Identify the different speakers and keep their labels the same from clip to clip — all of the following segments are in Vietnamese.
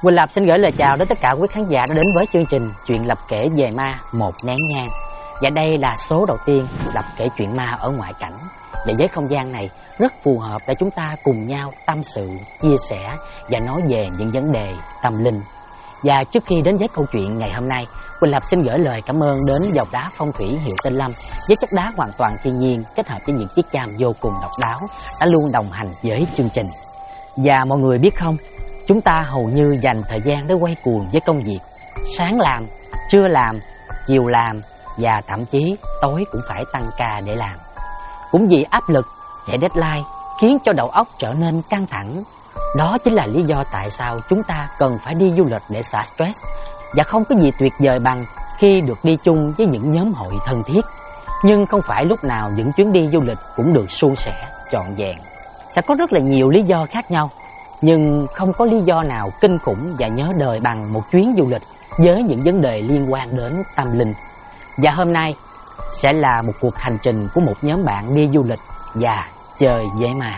Speaker 1: Quỳnh Lập xin gửi lời chào đến tất cả quý khán giả đã đến với chương trình Chuyện Lập Kể Về Ma Một Nén Nhang. Và đây là số đầu tiên Lập kể chuyện ma ở ngoại cảnh. Để với không gian này rất phù hợp để chúng ta cùng nhau tâm sự, chia sẻ và nói về những vấn đề tâm linh. Và trước khi đến với câu chuyện ngày hôm nay, Quỳnh Lập xin gửi lời cảm ơn đến dòng đá phong thủy hiệu Tinh Lâm với chất đá hoàn toàn thiên nhiên kết hợp với những chiếc chàm vô cùng độc đáo đã luôn đồng hành với chương trình. Và mọi người biết không, chúng ta hầu như dành thời gian để quay cuồng với công việc. Sáng làm, trưa làm, chiều làm và thậm chí tối cũng phải tăng ca để làm. Cũng vì áp lực, chạy deadline khiến cho đầu óc trở nên căng thẳng. Đó chính là lý do tại sao chúng ta cần phải đi du lịch để xả stress. Và không có gì tuyệt vời bằng khi được đi chung với những nhóm hội thân thiết. Nhưng không phải lúc nào những chuyến đi du lịch cũng được suôn sẻ, trọn vẹn. Sẽ có rất là nhiều lý do khác nhau, nhưng không có lý do nào kinh khủng và nhớ đời bằng một chuyến du lịch với những vấn đề liên quan đến tâm linh. Và hôm nay sẽ là một cuộc hành trình của một nhóm bạn đi du lịch và chơi với ma.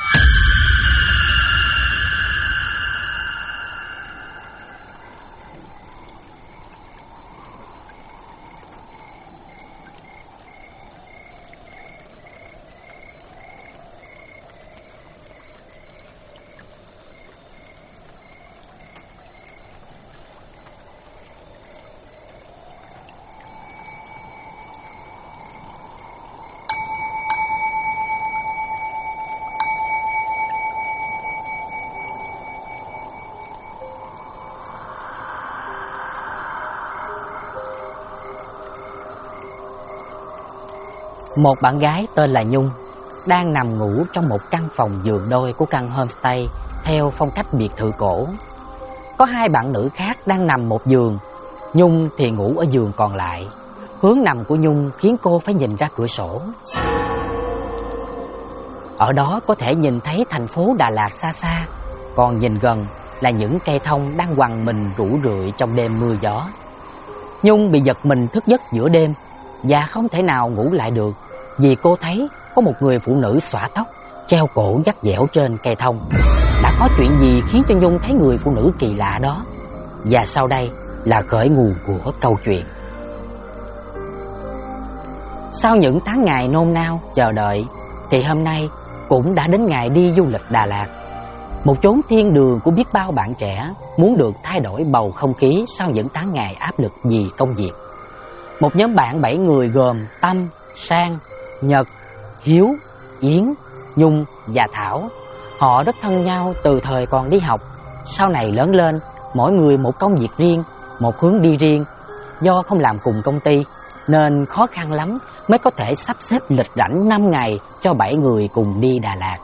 Speaker 1: Một bạn gái tên là Nhung đang nằm ngủ trong một căn phòng giường đôi của căn homestay theo phong cách biệt thự cổ. Có hai bạn nữ khác đang nằm một giường, Nhung thì ngủ ở giường còn lại. Hướng nằm của Nhung khiến cô phải nhìn ra cửa sổ. Ở đó có thể nhìn thấy thành phố Đà Lạt xa xa, còn nhìn gần là những cây thông đang quằn mình rũ rượi trong đêm mưa gió. Nhung bị giật mình thức giấc giữa đêm và không thể nào ngủ lại được, vì cô thấy có một người phụ nữ xõa tóc, treo cổ dắt dẻo trên cây thông. Đã có chuyện gì khiến cho Nhung thấy người phụ nữ kỳ lạ đó? Và sau đây là khởi nguồn của câu chuyện. Sau những tháng ngày nôn nao chờ đợi, thì hôm nay cũng đã đến ngày đi du lịch Đà Lạt, một chốn thiên đường của biết bao bạn trẻ muốn được thay đổi bầu không khí sau những tháng ngày áp lực vì công việc. Một nhóm bạn 7 người gồm Tâm, Sang, Nhật, Hiếu, Yến, Nhung và Thảo. Họ rất thân nhau từ thời còn đi học. Sau này lớn lên, mỗi người một công việc riêng, một hướng đi riêng. Do không làm cùng công ty nên khó khăn lắm mới có thể sắp xếp lịch rảnh 5 ngày cho 7 người cùng đi Đà Lạt.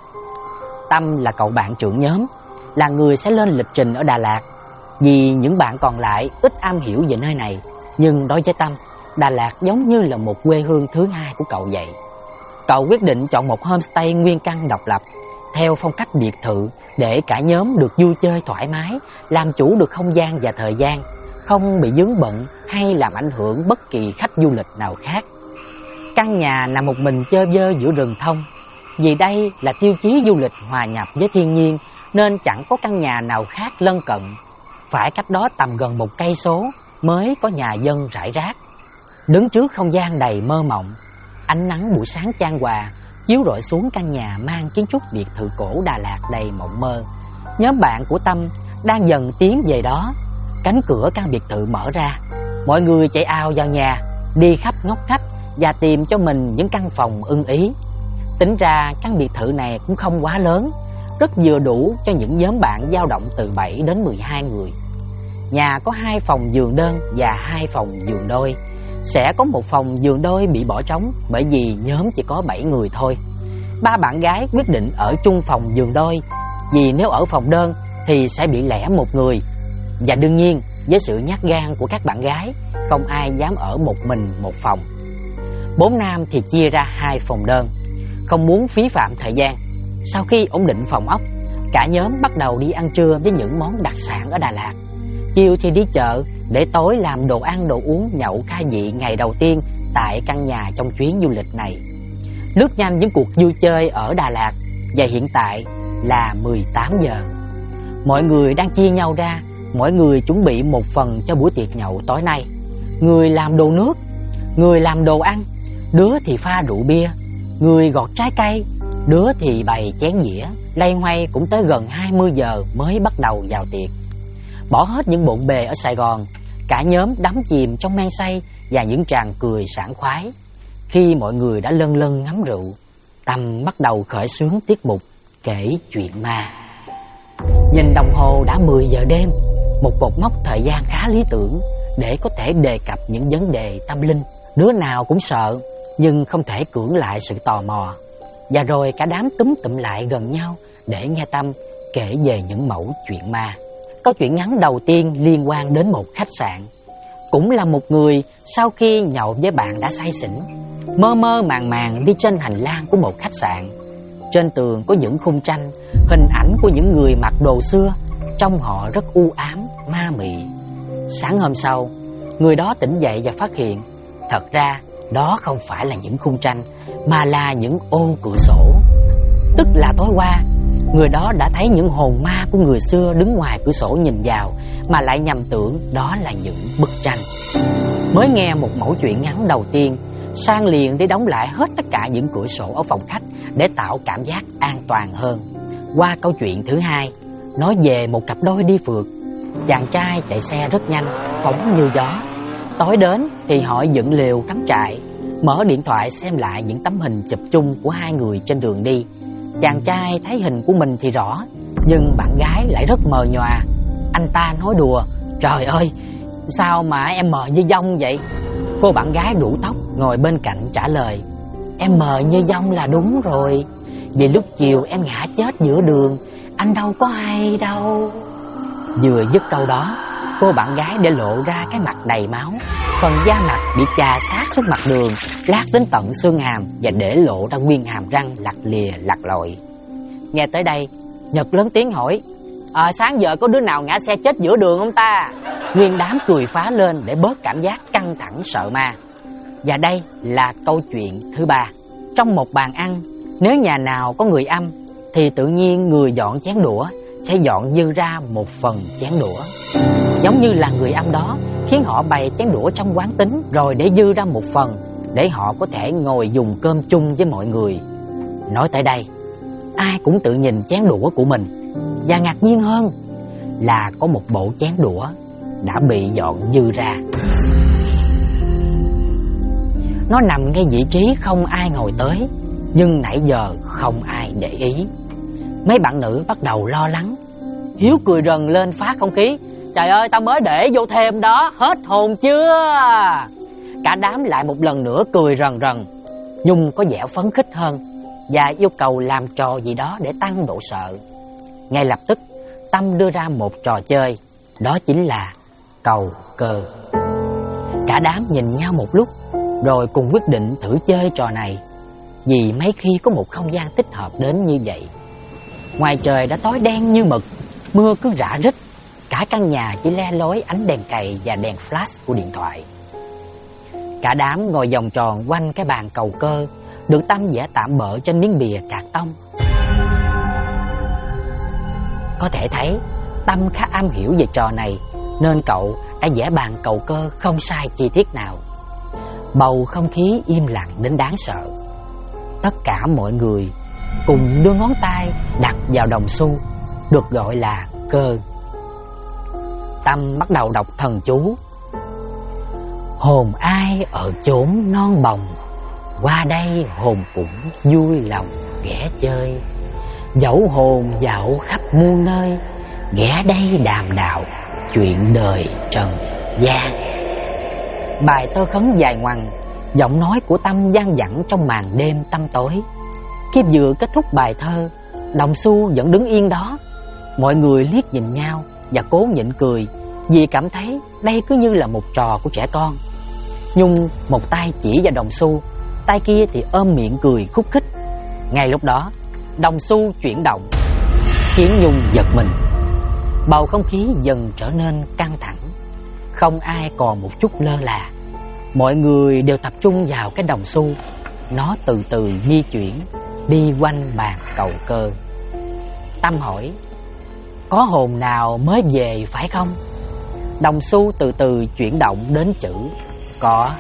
Speaker 1: Tâm là cậu bạn trưởng nhóm, là người sẽ lên lịch trình ở Đà Lạt. Vì những bạn còn lại ít am hiểu về nơi này, nhưng đối với Tâm, Đà Lạt giống như là một quê hương thứ hai của cậu vậy. Cậu quyết định chọn một homestay nguyên căn độc lập, theo phong cách biệt thự, để cả nhóm được vui chơi thoải mái, làm chủ được không gian và thời gian, không bị vướng bận hay làm ảnh hưởng bất kỳ khách du lịch nào khác. Căn nhà nằm một mình chơ vơ giữa rừng thông. Vì đây là tiêu chí du lịch hòa nhập với thiên nhiên nên chẳng có căn nhà nào khác lân cận. Phải cách đó tầm gần 1 cây số mới có nhà dân rải rác. Đứng trước không gian đầy mơ mộng, ánh nắng buổi sáng chan hòa chiếu rọi xuống căn nhà mang kiến trúc biệt thự cổ Đà Lạt đầy mộng mơ. Nhóm bạn của Tâm đang dần tiến về đó. Cánh cửa căn biệt thự mở ra, mọi người chạy ào vào nhà, đi khắp ngóc ngách và tìm cho mình những căn phòng ưng ý. Tính ra căn biệt thự này cũng không quá lớn, rất vừa đủ cho những nhóm bạn dao động từ 7 đến 12 người. Nhà có 2 phòng giường đơn và 2 phòng giường đôi. Sẽ có một phòng giường đôi bị bỏ trống bởi vì nhóm chỉ có 7 người thôi. 3 bạn gái quyết định ở chung phòng giường đôi, vì nếu ở phòng đơn thì sẽ bị lẻ một người. Và đương nhiên, với sự nhát gan của các bạn gái, không ai dám ở một mình một phòng. 4 nam thì chia ra 2 phòng đơn. Không muốn phí phạm thời gian, sau khi ổn định phòng ốc, cả nhóm bắt đầu đi ăn trưa với những món đặc sản ở Đà Lạt. Chiều thì đi chợ, để tối làm đồ ăn đồ uống nhậu khai vị ngày đầu tiên tại căn nhà trong chuyến du lịch này. Lướt nhanh những cuộc vui chơi ở Đà Lạt, và hiện tại là 18 giờ. Mọi người đang chia nhau ra mỗi người chuẩn bị một phần cho buổi tiệc nhậu tối nay. Người làm đồ nước, người làm đồ ăn, đứa thì pha rượu bia, người gọt trái cây, đứa thì bày chén dĩa. Loay hoay cũng tới gần 20 giờ mới bắt đầu vào tiệc. Bỏ hết những bộn bề ở Sài Gòn, cả nhóm đắm chìm trong men say và những tràng cười sảng khoái. Khi mọi người đã lân lân ngắm rượu, Tâm bắt đầu khởi xướng tiết mục kể chuyện ma. Nhìn đồng hồ đã 10 giờ đêm, một cột mốc thời gian khá lý tưởng để có thể đề cập những vấn đề tâm linh. Đứa nào cũng sợ, nhưng không thể cưỡng lại sự tò mò. Và rồi cả đám túm tụm lại gần nhau để nghe Tâm kể về những mẩu chuyện ma. Câu chuyện ngắn đầu tiên liên quan đến một khách sạn. Cũng là một người sau khi nhậu với bạn đã say xỉn, mơ mơ màng màng đi trên hành lang của một khách sạn. Trên tường có những khung tranh, hình ảnh của những người mặc đồ xưa, trông họ rất u ám, ma mị. Sáng hôm sau, người đó tỉnh dậy và phát hiện, thật ra đó không phải là những khung tranh, mà là những ô cửa sổ. Tức là tối qua, người đó đã thấy những hồn ma của người xưa đứng ngoài cửa sổ nhìn vào, mà lại nhầm tưởng đó là những bức tranh. Mới nghe một mẩu chuyện ngắn đầu tiên, Sang liền để đóng lại hết tất cả những cửa sổ ở phòng khách để tạo cảm giác an toàn hơn. Qua câu chuyện thứ hai, nói về một cặp đôi đi phượt. Chàng trai chạy xe rất nhanh, phóng như gió. Tối đến thì họ dựng lều cắm trại, mở điện thoại xem lại những tấm hình chụp chung của hai người trên đường đi. Chàng trai thấy hình của mình thì rõ, nhưng bạn gái lại rất mờ nhòa. Anh ta nói đùa, trời ơi, sao mà em mờ như dông vậy? Cô bạn gái rủ tóc ngồi bên cạnh trả lời, em mờ như dông là đúng rồi. Vì lúc chiều em ngã chết giữa đường, anh đâu có hay đâu. Vừa dứt câu đó, cô bạn gái để lộ ra cái mặt đầy máu, phần da mặt bị chà sát xuống mặt đường, lát đến tận xương hàm, và để lộ ra nguyên hàm răng lặt lìa lặt lội. Nghe tới đây, Nhật lớn tiếng hỏi, sáng giờ có đứa nào ngã xe chết giữa đường không ta? Nguyên đám cười phá lên để bớt cảm giác căng thẳng sợ ma. Và đây là câu chuyện thứ ba. Trong một bàn ăn, nếu nhà nào có người âm, thì tự nhiên người dọn chén đũa sẽ dọn dư ra một phần chén đũa. Giống như là người âm đó khiến họ bày chén đũa trong quán tính, rồi để dư ra một phần để họ có thể ngồi dùng cơm chung với mọi người. Nói tới đây, ai cũng tự nhìn chén đũa của mình, và ngạc nhiên hơn là có một bộ chén đũa đã bị dọn dư ra. Nó nằm ngay vị trí không ai ngồi tới, nhưng nãy giờ không ai để ý. Mấy bạn nữ bắt đầu lo lắng. Hiếu cười rần lên phá không khí, trời ơi, tao mới để vô thêm đó, hết hồn chưa? Cả đám lại một lần nữa cười rần rần. Nhung có vẻ phấn khích hơn và yêu cầu làm trò gì đó để tăng độ sợ. Ngay lập tức, Tâm đưa ra một trò chơi, đó chính là cầu cơ. Cả đám nhìn nhau một lúc, rồi cùng quyết định thử chơi trò này, vì mấy khi có một không gian thích hợp đến như vậy. Ngoài trời đã tối đen như mực, mưa cứ rã rít, cả căn nhà chỉ le lói ánh đèn cày và đèn flash của điện thoại. Cả đám ngồi vòng tròn quanh cái bàn cầu cơ, được Tâm vẽ tạm bợ trên miếng bìa cạc tông. Có thể thấy Tâm khá am hiểu về trò này, nên cậu đã vẽ bàn cầu cơ không sai chi tiết nào. Bầu không khí im lặng đến đáng sợ. Tất cả mọi người cùng đưa ngón tay đặt vào đồng xu, được gọi là cơ. Tâm bắt đầu đọc thần chú. Hồn ai ở chốn non bồng, qua đây hồn cũng vui lòng ghé chơi. Dẫu hồn dạo khắp muôn nơi, ghé đây đàm đạo chuyện đời trần gian. Bài tơ khấn dài ngoằng, giọng nói của Tâm vang vẳng trong màn đêm tăm tối. Khi vừa kết thúc bài thơ, đồng xu vẫn đứng yên đó. Mọi người liếc nhìn nhau và cố nhịn cười, vì cảm thấy đây cứ như là một trò của trẻ con. Nhung một tay chỉ vào đồng xu, tay kia thì ôm miệng cười khúc khích. Ngay lúc đó, đồng xu chuyển động, khiến Nhung giật mình. Bầu không khí dần trở nên căng thẳng, không ai còn một chút lơ là. Mọi người đều tập trung vào cái đồng xu. Nó từ từ di chuyển, đi quanh bàn cầu cơ. Tâm hỏi, có hồn nào mới về phải không? Đồng xu từ từ chuyển động đến chữ có.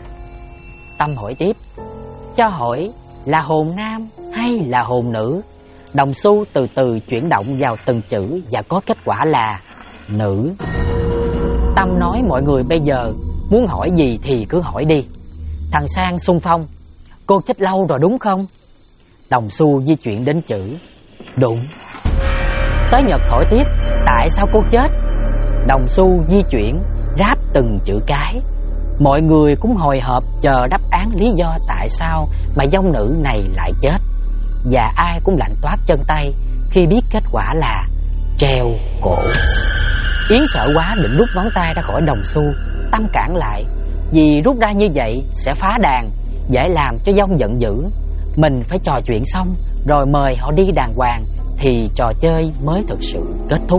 Speaker 1: Tâm hỏi tiếp, cho hỏi là hồn nam hay là hồn nữ? Đồng xu từ từ chuyển động vào từng chữ và có kết quả là nữ. Tâm nói mọi người bây giờ muốn hỏi gì thì cứ hỏi đi. Thằng Sang xung phong, cô chết lâu rồi đúng không? Đồng xu di chuyển đến chữ đúng. Tới Nhật hỏi tiếp, tại sao cô chết? Đồng xu di chuyển ráp từng chữ cái. Mọi người cũng hồi hộp chờ đáp án lý do tại sao mà dông nữ này lại chết. Và ai cũng lạnh toát chân tay khi biết kết quả là treo cổ. Yến sợ quá định rút ngón tay ra khỏi đồng xu. Tâm cản lại, vì rút ra như vậy sẽ phá đàn, dễ làm cho dông giận dữ. Mình phải trò chuyện xong rồi mời họ đi đàng hoàng thì trò chơi mới thực sự kết thúc.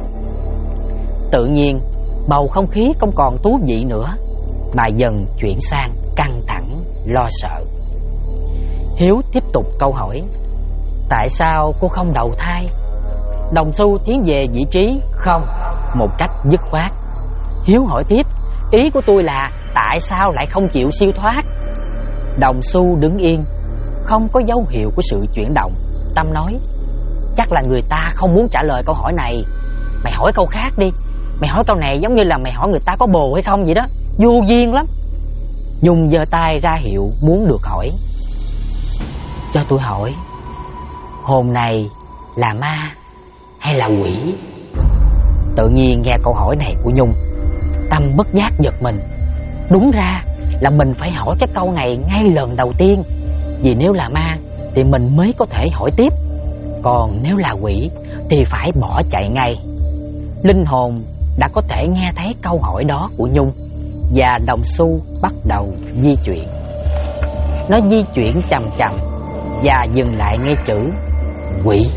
Speaker 1: Tự nhiên bầu không khí không còn thú vị nữa, mà dần chuyển sang căng thẳng lo sợ. Hiếu tiếp tục câu hỏi, tại sao cô không đầu thai? Đồng xu tiến về vị trí không một cách dứt khoát. Hiếu hỏi tiếp, ý của tôi là tại sao lại không chịu siêu thoát? Đồng xu đứng yên, không có dấu hiệu của sự chuyển động. Tâm nói, chắc là người ta không muốn trả lời câu hỏi này. Mày hỏi câu khác đi. Mày hỏi câu này giống như là mày hỏi người ta có bồ hay không vậy đó, vô duyên lắm. Nhung giơ tay ra hiệu muốn được hỏi. Cho tôi hỏi, hồn này là ma hay là quỷ? Tự nhiên nghe câu hỏi này của Nhung, Tâm bất giác giật mình. Đúng ra là mình phải hỏi cái câu này ngay lần đầu tiên, vì nếu là ma thì mình mới có thể hỏi tiếp, còn nếu là quỷ thì phải bỏ chạy ngay. Linh hồn đã có thể nghe thấy câu hỏi đó của Nhung, và đồng xu bắt đầu di chuyển. Nó di chuyển chậm chậm và dừng lại ngay chữ quỷ.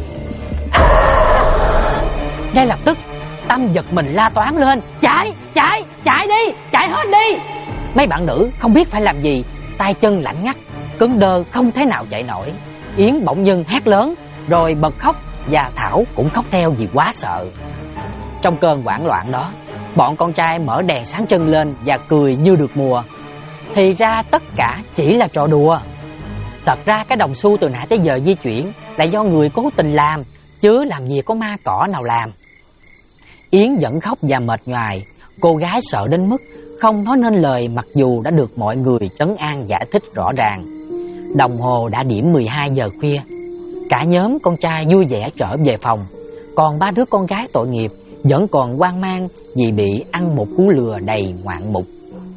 Speaker 1: Ngay lập tức Tâm giật mình la toáng lên, chạy đi, chạy hết đi. Mấy bạn nữ không biết phải làm gì, tay chân lạnh ngắt, cứng đơ không thể nào chạy nổi. Yến bỗng dưng hét lớn rồi bật khóc, và Thảo cũng khóc theo vì quá sợ. Trong cơn hoảng loạn đó, bọn con trai mở đèn sáng trưng lên và cười như được mùa. Thì ra tất cả chỉ là trò đùa. Thật ra cái đồng xu từ nãy tới giờ di chuyển là do người cố tình làm, chứ làm gì có ma cỏ nào làm. Yến vẫn khóc và mệt nhoài. Cô gái sợ đến mức không nói nên lời, mặc dù đã được mọi người trấn an giải thích rõ ràng. Đồng hồ đã điểm 12 giờ khuya. Cả nhóm con trai vui vẻ trở về phòng, còn ba đứa con gái tội nghiệp vẫn còn hoang mang vì bị ăn một cú lừa đầy ngoạn mục.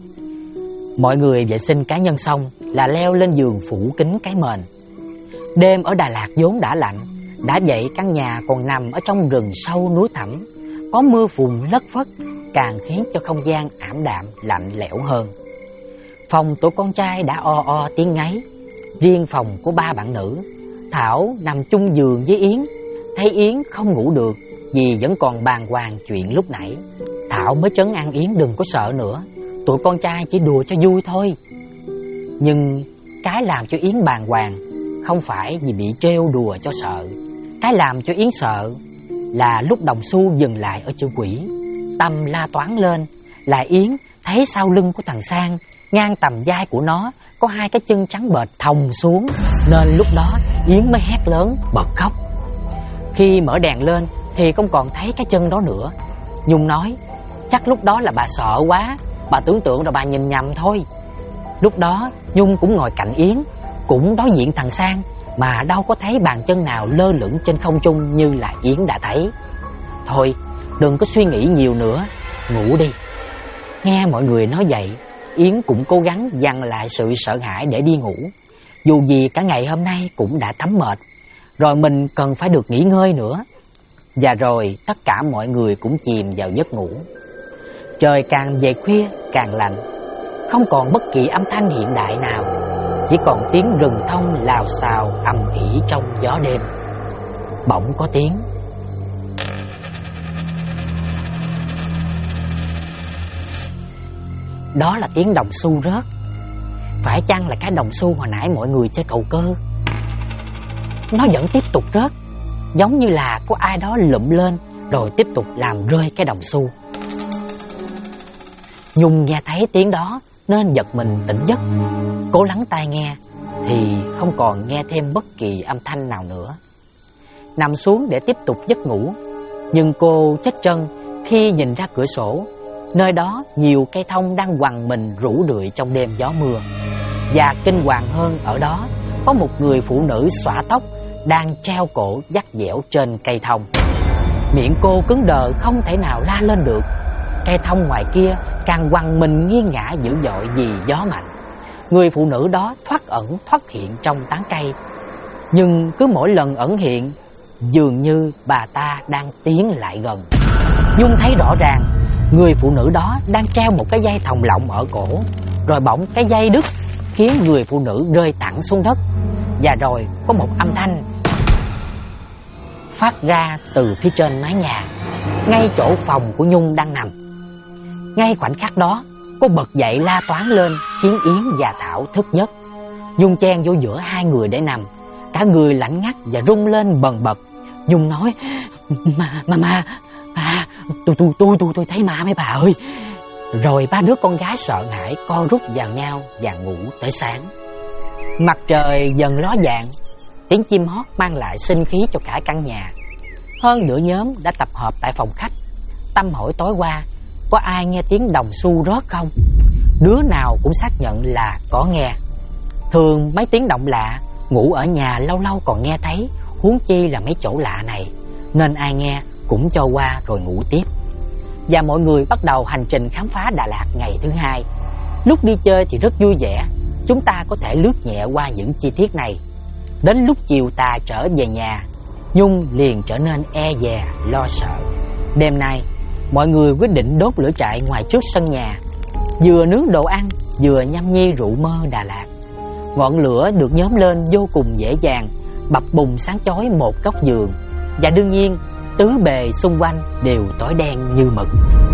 Speaker 1: Mọi người vệ sinh cá nhân xong là leo lên giường phủ kín cái mền. Đêm ở Đà Lạt vốn đã lạnh, đã vậy căn nhà còn nằm ở trong rừng sâu núi thẳm, có mưa phùn lất phất càng khiến cho không gian ảm đạm lạnh lẽo hơn. Phòng tụi con trai đã o o tiếng ngáy. Riêng phòng của ba bạn nữ, Thảo nằm chung giường với Yến. Thấy Yến không ngủ được vì vẫn còn bàng hoàng chuyện lúc nãy, Thảo mới trấn an Yến đừng có sợ nữa, tụi con trai chỉ đùa cho vui thôi. Nhưng cái làm cho Yến bàng hoàng không phải vì bị trêu đùa cho sợ. Cái làm cho Yến sợ là lúc đồng xu dừng lại ở chữ quỷ, Tâm la toáng lên là Yến thấy sau lưng của thằng Sang, ngang tầm vai của nó có hai cái chân trắng bệch thòng xuống, nên lúc đó Yến mới hét lớn bật khóc. Khi mở đèn lên thì không còn thấy cái chân đó nữa. Nhung nói, chắc lúc đó là bà sợ quá, bà tưởng tượng rồi bà nhìn nhầm thôi. Lúc đó Nhung cũng ngồi cạnh Yến, cũng đối diện thằng Sang, mà đâu có thấy bàn chân nào lơ lửng trên không trung như là Yến đã thấy. Thôi, đừng có suy nghĩ nhiều nữa, ngủ đi. Nghe mọi người nói vậy, Yến cũng cố gắng dằn lại sự sợ hãi để đi ngủ. Dù gì cả ngày hôm nay cũng đã thấm mệt, rồi mình cần phải được nghỉ ngơi nữa. Và rồi tất cả mọi người cũng chìm vào giấc ngủ. Trời càng về khuya càng lạnh, không còn bất kỳ âm thanh hiện đại nào, chỉ còn tiếng rừng thông lào xào ầm ĩ trong gió đêm. Bỗng có tiếng. Đó là tiếng đồng xu rớt. Phải chăng là cái đồng xu hồi nãy mọi người chơi cầu cơ? Nó vẫn tiếp tục rớt, giống như là có ai đó lụm lên rồi tiếp tục làm rơi cái đồng xu. Nhung nghe thấy tiếng đó nên giật mình tỉnh giấc. Cố lắng tai nghe thì không còn nghe thêm bất kỳ âm thanh nào nữa. Nằm xuống để tiếp tục giấc ngủ, nhưng cô chết chân khi nhìn ra cửa sổ. Nơi đó nhiều cây thông đang quằn mình rũ rượi trong đêm gió mưa. Và kinh hoàng hơn, ở đó có một người phụ nữ xõa tóc đang treo cổ dắt dẻo trên cây thông. Miệng cô cứng đờ không thể nào la lên được. Cây thông ngoài kia càng quằn mình nghiêng ngả dữ dội vì gió mạnh. Người phụ nữ đó thoát ẩn thoát hiện trong tán cây, nhưng cứ mỗi lần ẩn hiện, dường như bà ta đang tiến lại gần. Nhung thấy rõ ràng người phụ nữ đó đang treo một cái dây thòng lọng ở cổ. Rồi bỗng cái dây đứt khiến người phụ nữ rơi thẳng xuống đất. Và rồi có một âm thanh phát ra từ phía trên mái nhà, ngay chỗ phòng của Nhung đang nằm. Ngay khoảnh khắc đó, cô bật dậy la toáng lên khiến Yến và Thảo thức giấc. Nhung chen vô giữa hai người để nằm, cả người lạnh ngắt và rung lên bần bật. Nhung nói: Mà tôi thấy ma mấy bà ơi. Rồi ba đứa con gái sợ hãi co rút vào nhau và ngủ tới sáng. Mặt trời dần ló dạng, tiếng chim hót mang lại sinh khí cho cả căn nhà. Hơn nửa nhóm đã tập hợp tại phòng khách. Tâm hỏi tối qua có ai nghe tiếng đồng xu rớt không. Đứa nào cũng xác nhận là có nghe. Thường mấy tiếng động lạ, ngủ ở nhà lâu lâu còn nghe thấy, huống chi là mấy chỗ lạ này. Nên ai nghe cũng cho qua rồi ngủ tiếp. Và mọi người bắt đầu hành trình khám phá Đà Lạt ngày thứ hai. Lúc đi chơi thì rất vui vẻ, chúng ta có thể lướt nhẹ qua những chi tiết này. Đến lúc chiều tà trở về nhà, Nhung liền trở nên e dè, lo sợ. Đêm nay, mọi người quyết định đốt lửa trại ngoài trước sân nhà, vừa nướng đồ ăn, vừa nhâm nhi rượu mơ Đà Lạt. Ngọn lửa được nhóm lên vô cùng dễ dàng, bập bùng sáng chói một góc giường. Và đương nhiên, tứ bề xung quanh đều tối đen như mực.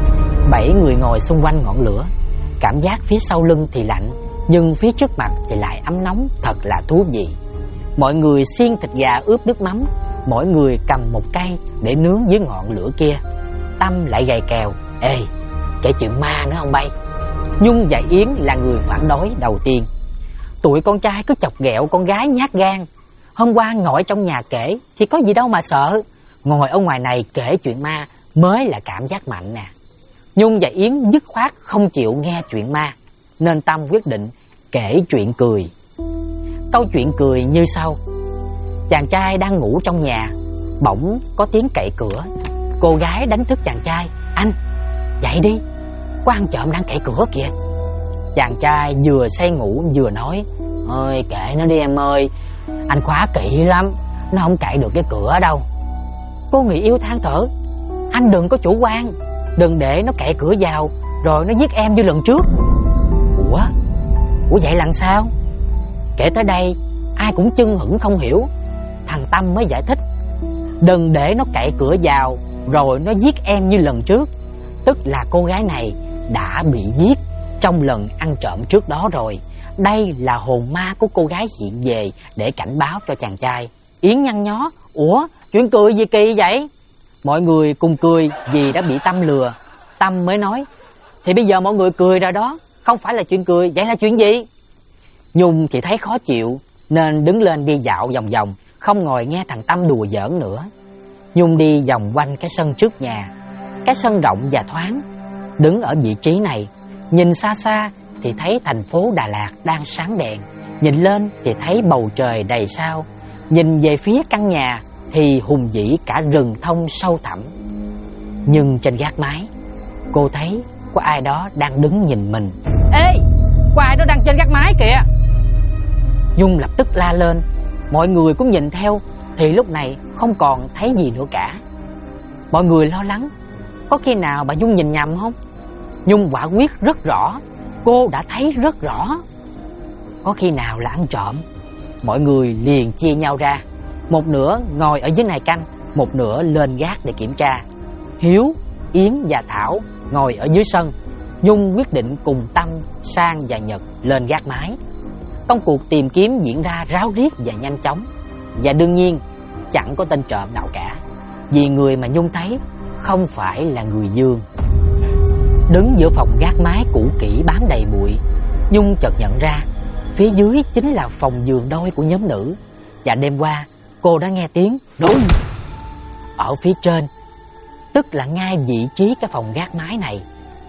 Speaker 1: 7 người ngồi xung quanh ngọn lửa. Cảm giác phía sau lưng thì lạnh, nhưng phía trước mặt thì lại ấm nóng, thật là thú vị. Mọi người xiên thịt gà ướp nước mắm, mỗi người cầm một cây để nướng dưới ngọn lửa kia. Tâm lại gầy kèo: Ê, kể chuyện ma nữa không bay? Nhung và Yến là người phản đối đầu tiên. Tụi con trai cứ chọc ghẹo con gái nhát gan. Hôm qua ngồi trong nhà kể thì có gì đâu mà sợ, ngồi ở ngoài này kể chuyện ma mới là cảm giác mạnh nè. Nhung và Yến dứt khoát không chịu nghe chuyện ma, nên Tâm quyết định kể chuyện cười. Câu chuyện cười như sau. Chàng trai đang ngủ trong nhà, bỗng có tiếng cậy cửa. Cô gái đánh thức chàng trai: Anh, dậy đi, có ăn trộm đang cậy cửa kìa. Chàng trai vừa say ngủ vừa nói: Ôi kệ nó đi em ơi, anh khóa kỹ lắm, nó không cậy được cái cửa đâu. Cô người yêu than thở: Anh đừng có chủ quan, đừng để nó cậy cửa vào rồi nó giết em như lần trước. Ủa vậy làm sao? Kể tới đây ai cũng chưng hửng không hiểu. Thằng Tâm mới giải thích: Đừng để nó cậy cửa vào rồi nó giết em như lần trước. Tức là cô gái này đã bị giết trong lần ăn trộm trước đó rồi. Đây là hồn ma của cô gái hiện về để cảnh báo cho chàng trai. Yến nhăn nhó: Ủa, chuyện cười gì kỳ vậy? Mọi người cùng cười vì đã bị Tâm lừa. Tâm mới nói: Thì bây giờ mọi người cười rồi đó, không phải là chuyện cười, vậy là chuyện gì? Nhung thì thấy khó chịu nên đứng lên đi dạo vòng vòng, không ngồi nghe thằng Tâm đùa giỡn nữa. Nhung đi vòng quanh cái sân trước nhà. Cái sân rộng và thoáng. Đứng ở vị trí này, nhìn xa xa thì thấy thành phố Đà Lạt đang sáng đèn. Nhìn lên thì thấy bầu trời đầy sao. Nhìn về phía căn nhà thì hùng vĩ cả rừng thông sâu thẳm. Nhưng trên gác mái, cô thấy có ai đó đang đứng nhìn mình. Ê, có ai đó đang trên gác mái kìa. Nhung lập tức la lên. Mọi người cũng nhìn theo. Thì lúc này không còn thấy gì nữa cả. Mọi người lo lắng, có khi nào bà Nhung nhìn nhầm không? Nhung quả quyết rất rõ, cô đã thấy rất rõ. Có khi nào là ăn trộm? Mọi người liền chia nhau ra. Một nửa ngồi ở dưới này canh, một nửa lên gác để kiểm tra. Hiếu, Yến và Thảo ngồi ở dưới sân. Nhung quyết định cùng Tâm, Sang và Nhật lên gác mái. Công cuộc tìm kiếm diễn ra ráo riết và nhanh chóng. Và đương nhiên chẳng có tên trộm nào cả, vì người mà Nhung thấy không phải là người Dương. Đứng giữa phòng gác mái cũ kỹ bám đầy bụi, Nhung chợt nhận ra phía dưới chính là phòng giường đôi của nhóm nữ. Và đêm qua cô đã nghe tiếng đùng ở phía trên, tức là ngay vị trí cái phòng gác mái này.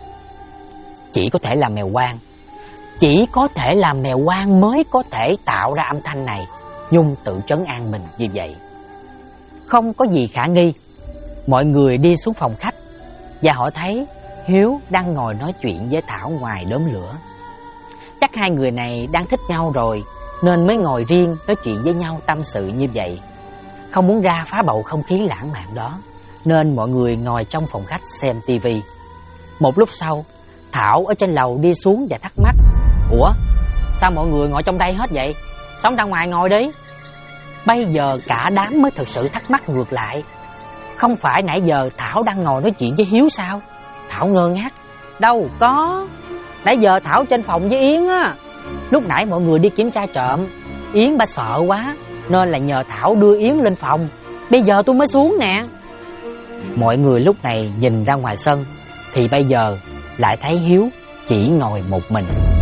Speaker 1: Chỉ có thể là mèo quang, chỉ có thể là mèo quang mới có thể tạo ra âm thanh này. Nhung tự trấn an mình như vậy. Không có gì khả nghi. Mọi người đi xuống phòng khách và họ thấy Hiếu đang ngồi nói chuyện với Thảo ngoài đốm lửa. Chắc hai người này đang thích nhau rồi nên mới ngồi riêng nói chuyện với nhau tâm sự như vậy. Không muốn ra phá bầu không khí lãng mạn đó nên mọi người ngồi trong phòng khách xem tivi. Một lúc sau, Thảo ở trên lầu đi xuống và thắc mắc: "Ủa, sao mọi người ngồi trong đây hết vậy? Sống ra ngoài ngồi đi." Bây giờ cả đám mới thực sự thắc mắc ngược lại. Không phải nãy giờ Thảo đang ngồi nói chuyện với Hiếu sao? Thảo ngơ ngác: "Đâu có, nãy giờ Thảo trên phòng với Yến á. Lúc nãy mọi người đi kiểm tra trộm, Yến bà sợ quá nên là nhờ Thảo đưa Yến lên phòng. Bây giờ tôi mới xuống nè." Mọi người lúc này nhìn ra ngoài sân thì bây giờ lại thấy Hiếu chỉ ngồi một mình.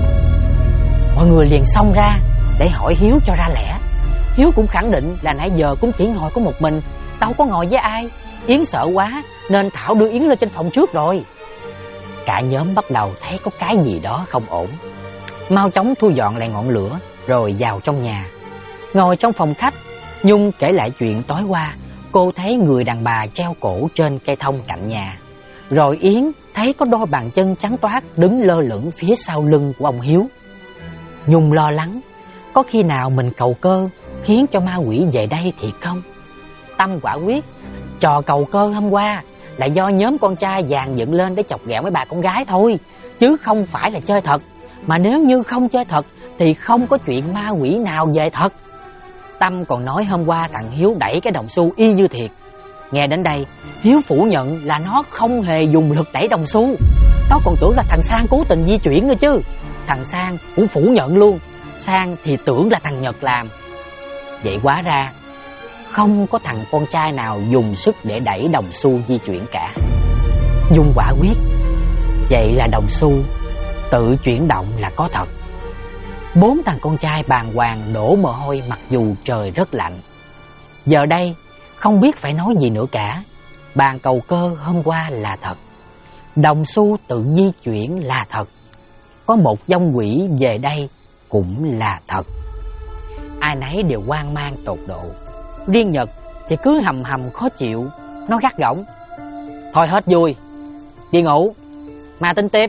Speaker 1: Mọi người liền xông ra để hỏi Hiếu cho ra lẽ. Hiếu cũng khẳng định là nãy giờ cũng chỉ ngồi có một mình, đâu có ngồi với ai. Yến sợ quá nên Thảo đưa Yến lên trên phòng trước rồi. Cả nhóm bắt đầu thấy có cái gì đó không ổn, mau chóng thu dọn lại ngọn lửa rồi vào trong nhà. Ngồi trong phòng khách, Nhung kể lại chuyện tối qua cô thấy người đàn bà treo cổ trên cây thông cạnh nhà. Rồi Yến thấy có đôi bàn chân trắng toát đứng lơ lửng phía sau lưng của ông Hiếu. Nhung lo lắng, có khi nào mình cầu cơ khiến cho ma quỷ về đây thì không? Tâm quả quyết, trò cầu cơ hôm qua là do nhóm con trai dàn dựng lên để chọc ghẹo mấy bà con gái thôi, chứ không phải là chơi thật. Mà nếu như không chơi thật thì không có chuyện ma quỷ nào về thật. Tâm còn nói hôm qua thằng Hiếu đẩy cái đồng xu y như thiệt. Nghe đến đây, Hiếu phủ nhận là nó không hề dùng lực đẩy đồng xu. Nó còn tưởng là thằng Sang cố tình di chuyển nữa chứ. Thằng Sang cũng phủ nhận luôn. Sang thì tưởng là thằng Nhật làm. Vậy hóa ra không có thằng con trai nào dùng sức để đẩy đồng xu di chuyển cả. Nhung quả quyết, vậy là đồng xu tự chuyển động là có thật. 4 thằng con trai bàng hoàng đổ mồ hôi mặc dù trời rất lạnh. Giờ đây không biết phải nói gì nữa cả. Bàn cầu cơ hôm qua là thật, đồng xu tự di chuyển là thật, có một vong quỷ về đây cũng là thật. Ai nấy đều hoang mang tột độ. Riêng Nhật thì cứ hầm hầm khó chịu. Nó gắt gỏng: "Thôi hết vui, đi ngủ, mà tính tiếp."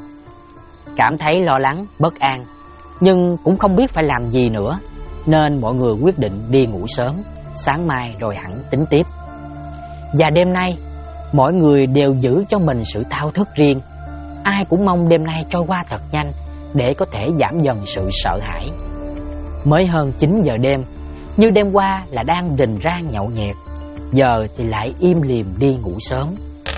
Speaker 1: Cảm thấy lo lắng, bất an, nhưng cũng không biết phải làm gì nữa, nên mọi người quyết định đi ngủ sớm, sáng mai rồi hẳn tính tiếp. Và đêm nay, mỗi người đều giữ cho mình sự thao thức riêng. Ai cũng mong đêm nay trôi qua thật nhanh để có thể giảm dần sự sợ hãi. Mới hơn 9 giờ đêm, như đêm qua là đang rình rang nhậu nhẹt, giờ thì lại im lìm đi ngủ sớm.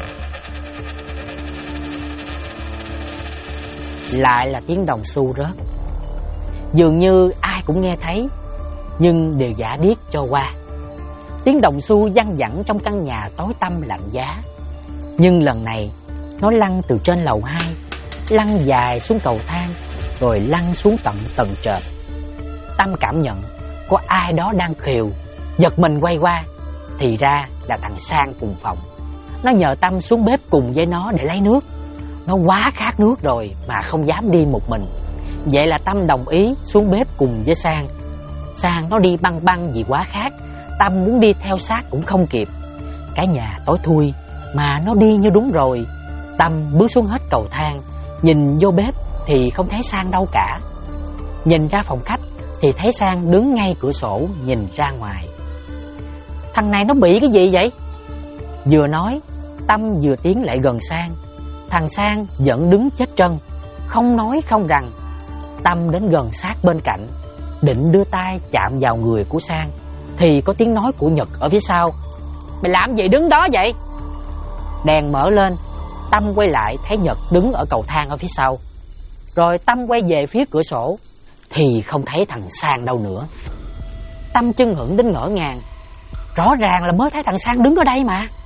Speaker 1: Lại là tiếng đồng xu rớt. Dường như ai cũng nghe thấy, nhưng đều giả điếc cho qua. Tiếng đồng xu văng vẳng trong căn nhà tối tăm lạnh giá. Nhưng lần này nó lăn từ trên lầu 2, lăn dài xuống cầu thang, rồi lăn xuống tận tầng trệt. Tâm cảm nhận có ai đó đang khều, giật mình quay qua, thì ra là thằng Sang cùng phòng. Nó nhờ Tâm xuống bếp cùng với nó để lấy nước. Nó quá khát nước rồi mà không dám đi một mình. Vậy là Tâm đồng ý xuống bếp cùng với Sang. Sang nó đi băng băng vì quá khát, Tâm muốn đi theo sát cũng không kịp. Cả nhà tối thui mà nó đi như đúng rồi. Tâm bước xuống hết cầu thang, nhìn vô bếp thì không thấy Sang đâu cả. Nhìn ra phòng khách thì thấy Sang đứng ngay cửa sổ nhìn ra ngoài. Thằng này nó bị cái gì vậy? Vừa nói, Tâm vừa tiến lại gần Sang. Thằng Sang vẫn đứng chết trân, không nói không rằng. Tâm đến gần sát bên cạnh, định đưa tay chạm vào người của Sang, thì có tiếng nói của Nhật ở phía sau: "Mày làm gì đứng đó vậy?" Đèn mở lên, Tâm quay lại thấy Nhật đứng ở cầu thang ở phía sau. Rồi Tâm quay về phía cửa sổ thì không thấy thằng Sang đâu nữa. Tâm chưng hửng đến ngỡ ngàng. Rõ ràng là mới thấy thằng Sang đứng ở đây mà.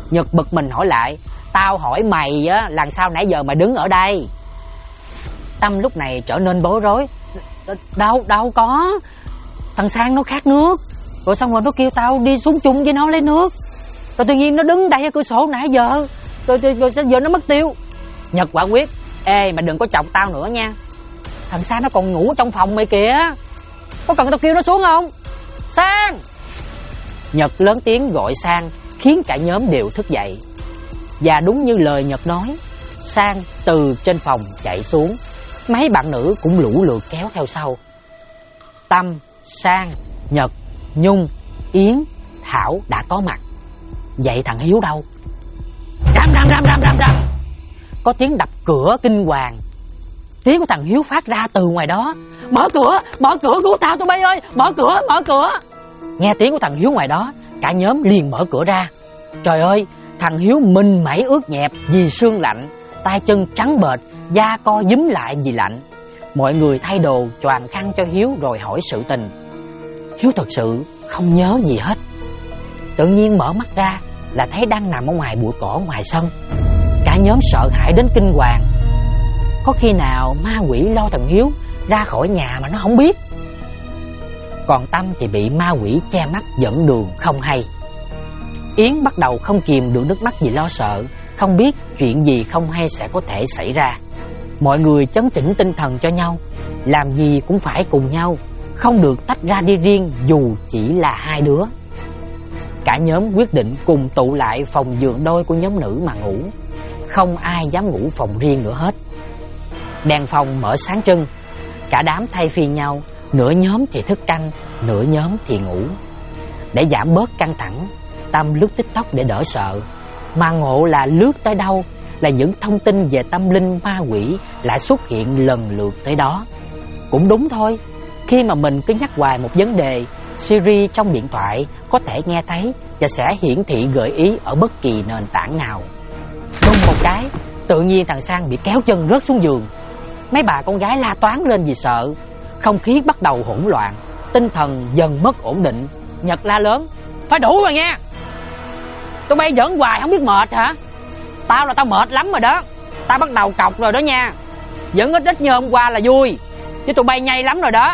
Speaker 1: Nhật bực mình hỏi lại: Tao hỏi mày á, làm sao nãy giờ mày đứng ở đây? Tâm lúc này trở nên bối rối: Đâu có, thằng Sang nó khát nước, rồi xong rồi nó kêu tao đi xuống chung với nó lấy nước, rồi tự nhiên nó đứng đây ở cửa sổ nãy giờ, rồi giờ nó mất tiêu. Nhật quả quyết: Ê mày đừng có chọc tao nữa nha, thằng Sang nó còn ngủ trong phòng mày kìa, có cần tao kêu nó xuống không? Sang! Nhật lớn tiếng gọi Sang, khiến cả nhóm đều thức dậy. Và đúng như lời Nhật nói, Sang từ trên phòng chạy xuống, mấy bạn nữ cũng lũ lượt kéo theo sau. Tâm, Sang, Nhật, Nhung, Yến, Thảo đã có mặt. Vậy thằng Hiếu đâu? Rầm rầm rầm rầm rầm rầm. Có tiếng đập cửa kinh hoàng. Tiếng của thằng Hiếu phát ra từ ngoài đó: Mở cửa cứu tao tụi bay ơi, mở cửa. Nghe tiếng của thằng Hiếu ngoài đó, cả nhóm liền mở cửa ra. Trời ơi, thằng Hiếu mình mẩy ướt nhẹp vì sương lạnh, tay chân trắng bệch, da co dúm lại vì lạnh. Mọi người thay đồ choàng khăn cho Hiếu rồi hỏi sự tình. Hiếu thật sự không nhớ gì hết. Tự nhiên mở mắt ra là thấy đang nằm ở ngoài bụi cỏ ngoài sân. Cả nhóm sợ hãi đến kinh hoàng. Có khi nào ma quỷ lo thằng Hiếu ra khỏi nhà mà nó không biết? Còn Tâm thì bị ma quỷ che mắt dẫn đường không hay. Yến bắt đầu không kìm được nước mắt vì lo sợ, không biết chuyện gì không hay sẽ có thể xảy ra. Mọi người chấn chỉnh tinh thần cho nhau, làm gì cũng phải cùng nhau, không được tách ra đi riêng dù chỉ là hai đứa. Cả nhóm quyết định cùng tụ lại phòng giường đôi của nhóm nữ mà ngủ. Không ai dám ngủ phòng riêng nữa hết. Đèn phòng mở sáng trưng, cả đám thay phiên nhau, nửa nhóm thì thức canh, nửa nhóm thì ngủ. Để giảm bớt căng thẳng, Tâm lướt TikTok để đỡ sợ. Mà ngộ là lướt tới đâu là những thông tin về tâm linh ma quỷ lại xuất hiện lần lượt tới đó. Cũng đúng thôi, khi mà mình cứ nhắc hoài một vấn đề, Siri trong điện thoại có thể nghe thấy và sẽ hiển thị gợi ý ở bất kỳ nền tảng nào. Đùng một cái, tự nhiên thằng Sang bị kéo chân rớt xuống giường. Mấy bà con gái la toáng lên vì sợ. Không khí bắt đầu hỗn loạn, tinh thần dần mất ổn định. Nhật la lớn: Phải đủ rồi nha, tụi bay giỡn hoài không biết mệt hả? Tao là tao mệt lắm rồi đó, tao bắt đầu cọc rồi đó nha. Giỡn ít như hôm qua là vui, chứ tụi bay nhây lắm rồi đó.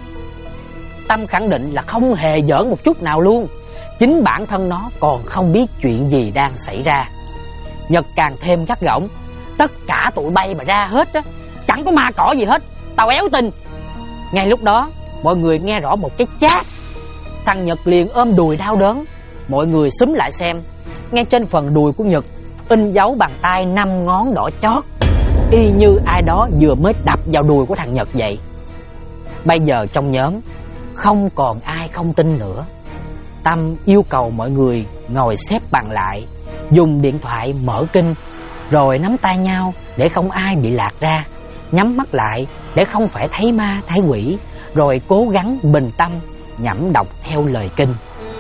Speaker 1: Tâm khẳng định là không hề giỡn một chút nào luôn. Chính bản thân nó còn không biết chuyện gì đang xảy ra. Nhật càng thêm gắt gỏng: Tất cả tụi bay mà ra hết á, chẳng có ma cỏ gì hết, tao éo tin. Ngay lúc đó, mọi người nghe rõ một cái chát. Thằng Nhật liền ôm đùi đau đớn. Mọi người xúm lại xem, ngay trên phần đùi của Nhật in dấu bàn tay 5 ngón đỏ chót, y như ai đó vừa mới đập vào đùi của thằng Nhật vậy. Bây giờ trong nhóm không còn ai không tin nữa. Tâm yêu cầu mọi người ngồi xếp bằng lại, dùng điện thoại mở kinh, rồi nắm tay nhau để không ai bị lạc ra, nhắm mắt lại để không phải thấy ma thấy quỷ, rồi cố gắng bình tâm nhẩm đọc theo lời kinh.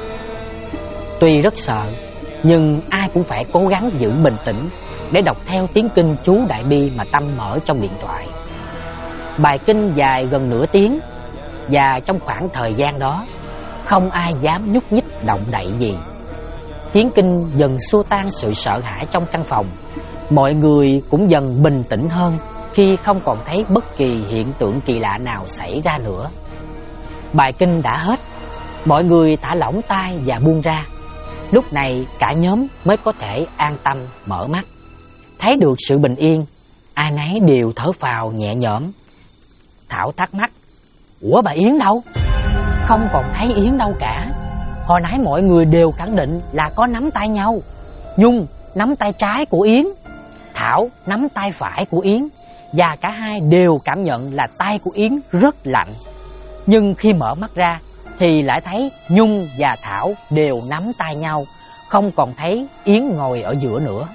Speaker 1: Tuy rất sợ, nhưng ai cũng phải cố gắng giữ bình tĩnh để đọc theo tiếng kinh chú Đại Bi mà Tâm mở trong điện thoại. Bài kinh dài gần nửa tiếng, và trong khoảng thời gian đó không ai dám nhúc nhích động đậy gì. Tiếng kinh dần xua tan sự sợ hãi trong căn phòng. Mọi người cũng dần bình tĩnh hơn khi không còn thấy bất kỳ hiện tượng kỳ lạ nào xảy ra nữa. Bài kinh đã hết, mọi người thả lỏng tay và buông ra. Lúc này cả nhóm mới có thể an tâm mở mắt. Thấy được sự bình yên, ai nấy đều thở phào nhẹ nhõm. Thảo thắc mắc: Ủa bà Yến đâu? Không còn thấy Yến đâu cả. Hồi nãy mọi người đều khẳng định là có nắm tay nhau. Nhung nắm tay trái của Yến, Thảo nắm tay phải của Yến, và cả hai đều cảm nhận là tay của Yến rất lạnh. Nhưng khi mở mắt ra thì lại thấy Nhung và Thảo đều nắm tay nhau, không còn thấy Yến ngồi ở giữa nữa.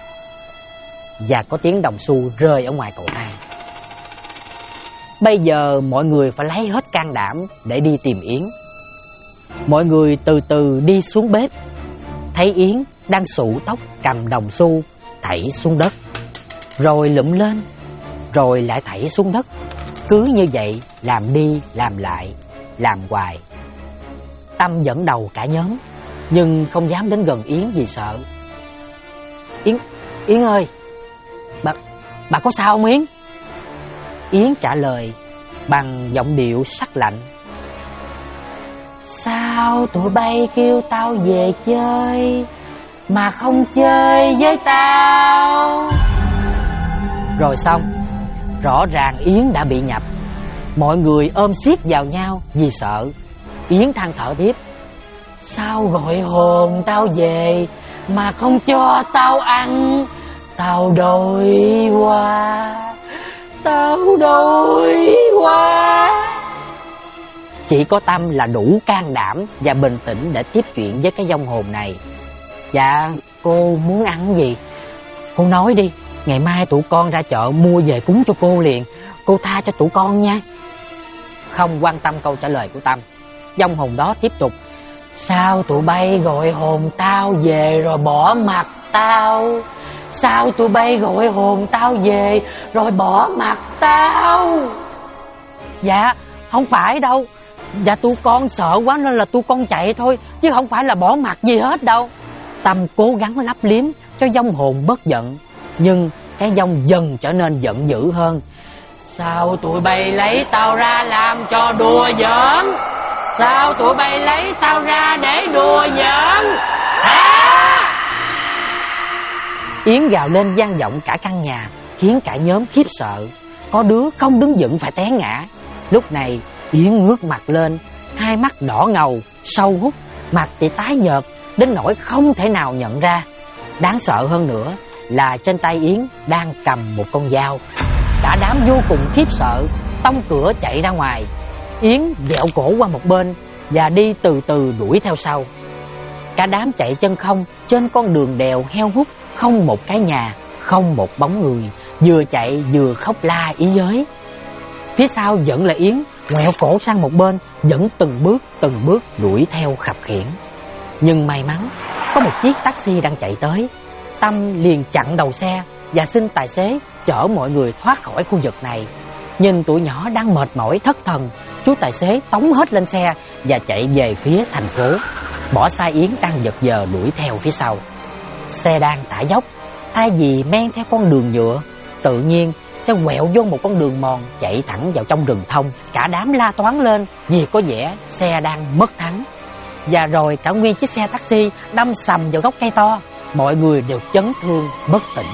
Speaker 1: Và có tiếng đồng xu rơi ở ngoài cầu thang. Bây giờ mọi người phải lấy hết can đảm để đi tìm Yến. Mọi người từ từ đi xuống bếp, thấy Yến đang xụ tóc cầm đồng xu thảy xuống đất, rồi lụm lên, rồi lại thảy xuống đất. Cứ như vậy làm đi làm lại, làm hoài. Tâm dẫn đầu cả nhóm, nhưng không dám đến gần Yến vì sợ. Yến ơi, bà có sao không Yến? Yến trả lời bằng giọng điệu sắc lạnh: sao tụi bay kêu tao về chơi mà không chơi với tao? Rồi xong, rõ ràng Yến đã bị nhập. Mọi người ôm siết vào nhau vì sợ. Yến than thở tiếp: sao gọi hồn tao về mà không cho tao ăn? Tao đói quá, tao đói quá. Chỉ có Tâm là đủ can đảm và bình tĩnh để tiếp chuyện với cái vong hồn này. Dạ, cô muốn ăn gì? Cô nói đi, ngày mai tụi con ra chợ mua về cúng cho cô liền. Cô tha cho tụi con nha. Không quan tâm câu trả lời của Tâm, vong hồn đó tiếp tục: sao tụi bay gọi hồn tao về rồi bỏ mặt tao? Sao tụi bay gọi hồn tao về rồi bỏ mặt tao? Dạ, không phải đâu. Dạ, tụi con sợ quá nên là tụi con chạy thôi, chứ không phải là bỏ mặt gì hết đâu. Tâm cố gắng lấp liếm cho vong hồn bớt giận, nhưng cái vong dần trở nên giận dữ hơn. Sao tụi bay lấy tao ra làm cho đùa giỡn? Sao tụi bay lấy tao ra để đùa giỡn? Yến gào lên vang vọng cả căn nhà, khiến cả nhóm khiếp sợ. Có đứa không đứng vững phải té ngã. Lúc này Yến ngước mặt lên, hai mắt đỏ ngầu, sâu hút, mặt thì tái nhợt đến nỗi không thể nào nhận ra. Đáng sợ hơn nữa là trên tay Yến đang cầm một con dao. Cả đám vô cùng khiếp sợ, tông cửa chạy ra ngoài. Yến dẹo cổ qua một bên và đi từ từ đuổi theo sau. Cả đám chạy chân không trên con đường đèo heo hút, không một cái nhà, không một bóng người, vừa chạy vừa khóc la ý giới. Phía sau vẫn là Yến, ngoẹo cổ sang một bên, vẫn từng bước đuổi theo khập khiễng. Nhưng may mắn có một chiếc taxi đang chạy tới. Tâm liền chặn đầu xe và xin tài xế chở mọi người thoát khỏi khu vực này. Nhìn tụi nhỏ đang mệt mỏi thất thần, chú tài xế tống hết lên xe và chạy về phía thành phố, bỏ xa Yến đang giật giờ đuổi theo phía sau. Xe đang tả dốc, thay vì men theo con đường nhựa, tự nhiên sẽ quẹo vô một con đường mòn chạy thẳng vào trong rừng thông. Cả đám la toáng lên vì có vẻ xe đang mất thắng. Và rồi cả nguyên chiếc xe taxi đâm sầm vào gốc cây to. Mọi người đều chấn thương bất tỉnh.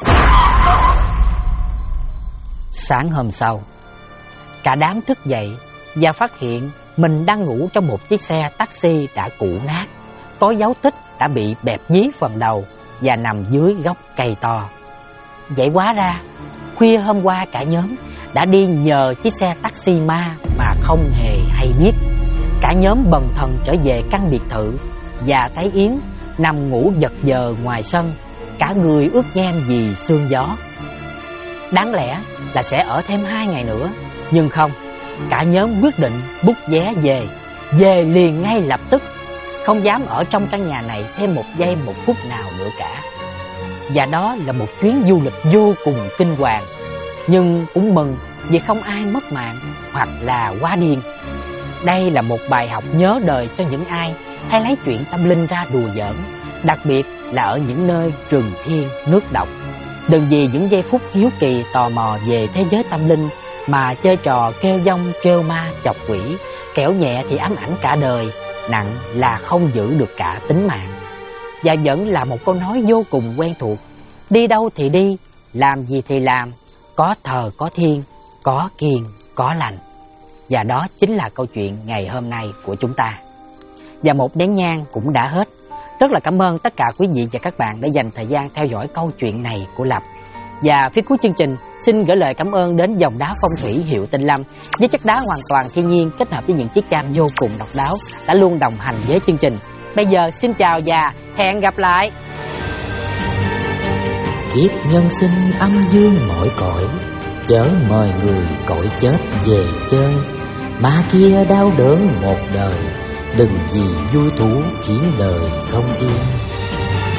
Speaker 1: Sáng hôm sau, cả đám thức dậy và phát hiện mình đang ngủ trong một chiếc xe taxi đã cũ nát, có dấu tích đã bị bẹp dí phần đầu và nằm dưới gốc cây to. Vậy hóa ra khuya hôm qua cả nhóm đã đi nhờ chiếc xe taxi ma mà không hề hay biết. Cả nhóm bần thần trở về căn biệt thự và thấy Yến nằm ngủ giật giờ ngoài sân, cả người ướt nhem vì sương gió. Đáng lẽ là sẽ ở thêm 2 ngày nữa, nhưng không, cả nhóm quyết định bút vé về liền ngay lập tức, không dám ở trong căn nhà này thêm một giây một phút nào nữa cả. Và đó là một chuyến du lịch vô cùng kinh hoàng, nhưng cũng mừng vì không ai mất mạng hoặc là quá điên. Đây là một bài học nhớ đời cho những ai hay lấy chuyện tâm linh ra đùa giỡn, đặc biệt là ở những nơi rừng thiên nước độc. Đừng vì những giây phút hiếu kỳ tò mò về thế giới tâm linh mà chơi trò kêu vong kêu ma chọc quỷ, kẻo nhẹ thì ám ảnh cả đời, nặng là không giữ được cả tính mạng. Và vẫn là một câu nói vô cùng quen thuộc: đi đâu thì đi, làm gì thì làm, có thờ có thiên, có kiêng có lành. Và đó chính là câu chuyện ngày hôm nay của chúng ta. Và một nén nhang cũng đã hết. Rất là cảm ơn tất cả quý vị và các bạn đã dành thời gian theo dõi câu chuyện này của Lập. Và phía cuối chương trình xin gửi lời cảm ơn đến dòng đá phong thủy hiệu Tinh Lâm, với chất đá hoàn toàn thiên nhiên kết hợp với những chiếc cam vô cùng độc đáo đã luôn đồng hành với chương trình. Bây giờ xin chào và hẹn gặp lại.
Speaker 2: Kiếp nhân sinh âm dương mỗi cõi, chớ mời người cõi chết về chơi. Ma kia đau đớn một đời, đừng vì vui thú khiến đời không yên.